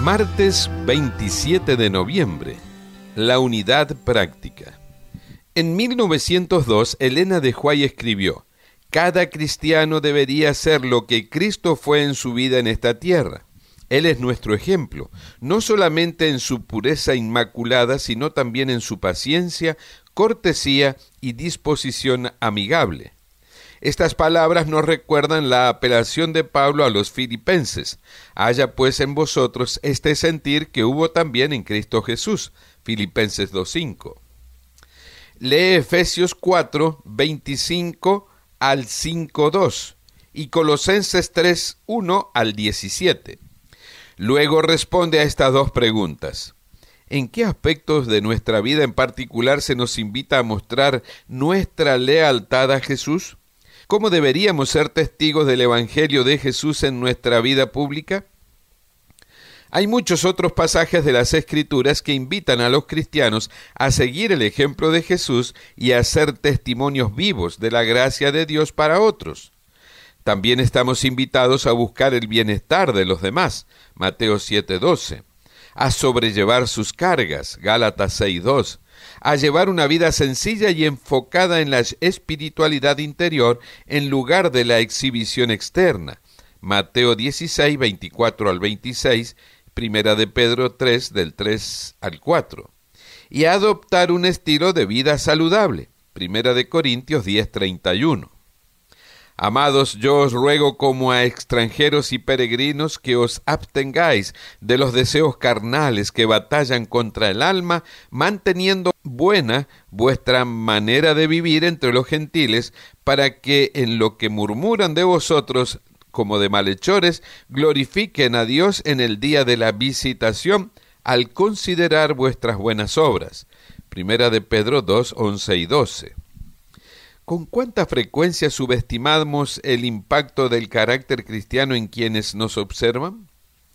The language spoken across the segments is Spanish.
Martes 27 de noviembre. La unidad práctica. En 1902, Elena de White escribió: «Cada cristiano debería ser lo que Cristo fue en su vida en esta tierra. Él es nuestro ejemplo, no solamente en su pureza inmaculada, sino también en su paciencia, cortesía y disposición amigable». Estas palabras nos recuerdan la apelación de Pablo a los filipenses: «Haya pues en vosotros este sentir que hubo también en Cristo Jesús». Filipenses 2:5. Lee Efesios 4, 25 al 5:2 y Colosenses 3, 1 al 17. Luego responde a estas dos preguntas. ¿En qué aspectos de nuestra vida en particular se nos invita a mostrar nuestra lealtad a Jesús? ¿Cómo deberíamos ser testigos del Evangelio de Jesús en nuestra vida pública? Hay muchos otros pasajes de las Escrituras que invitan a los cristianos a seguir el ejemplo de Jesús y a ser testimonios vivos de la gracia de Dios para otros. También estamos invitados a buscar el bienestar de los demás, Mateo 7:12, a sobrellevar sus cargas, Gálatas 6:2, a llevar una vida sencilla y enfocada en la espiritualidad interior en lugar de la exhibición externa, Mateo 16, 24 al 26, Primera de Pedro 3, del 3 al 4, y a adoptar un estilo de vida saludable, Primera de Corintios 10, 31. Amados, yo os ruego como a extranjeros y peregrinos que os abstengáis de los deseos carnales que batallan contra el alma, manteniendo buena vuestra manera de vivir entre los gentiles, para que en lo que murmuran de vosotros como de malhechores, glorifiquen a Dios en el día de la visitación, al considerar vuestras buenas obras. Primera de Pedro 2, 11 y 12. ¿Con cuánta frecuencia subestimamos el impacto del carácter cristiano en quienes nos observan?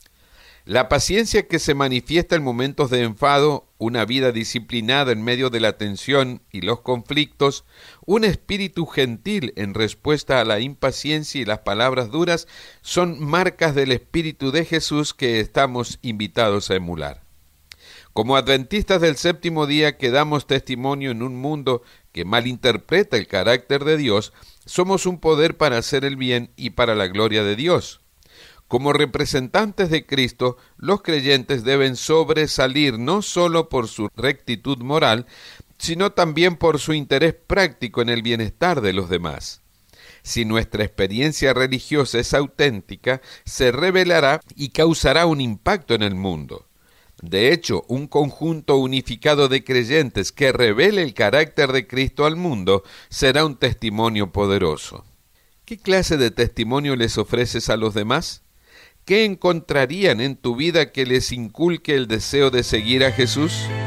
La paciencia que se manifiesta en momentos de enfado, una vida disciplinada en medio de la tensión y los conflictos, un espíritu gentil en respuesta a la impaciencia y las palabras duras, son marcas del Espíritu de Jesús que estamos invitados a emular. Como adventistas del séptimo día que damos testimonio en un mundo que malinterpreta el carácter de Dios, somos un poder para hacer el bien y para la gloria de Dios. Como representantes de Cristo, los creyentes deben sobresalir no solo por su rectitud moral, sino también por su interés práctico en el bienestar de los demás. Si nuestra experiencia religiosa es auténtica, se revelará y causará un impacto en el mundo. De hecho, un conjunto unificado de creyentes que revele el carácter de Cristo al mundo será un testimonio poderoso. ¿Qué clase de testimonio les ofreces a los demás? ¿Qué encontrarían en tu vida que les inculque el deseo de seguir a Jesús?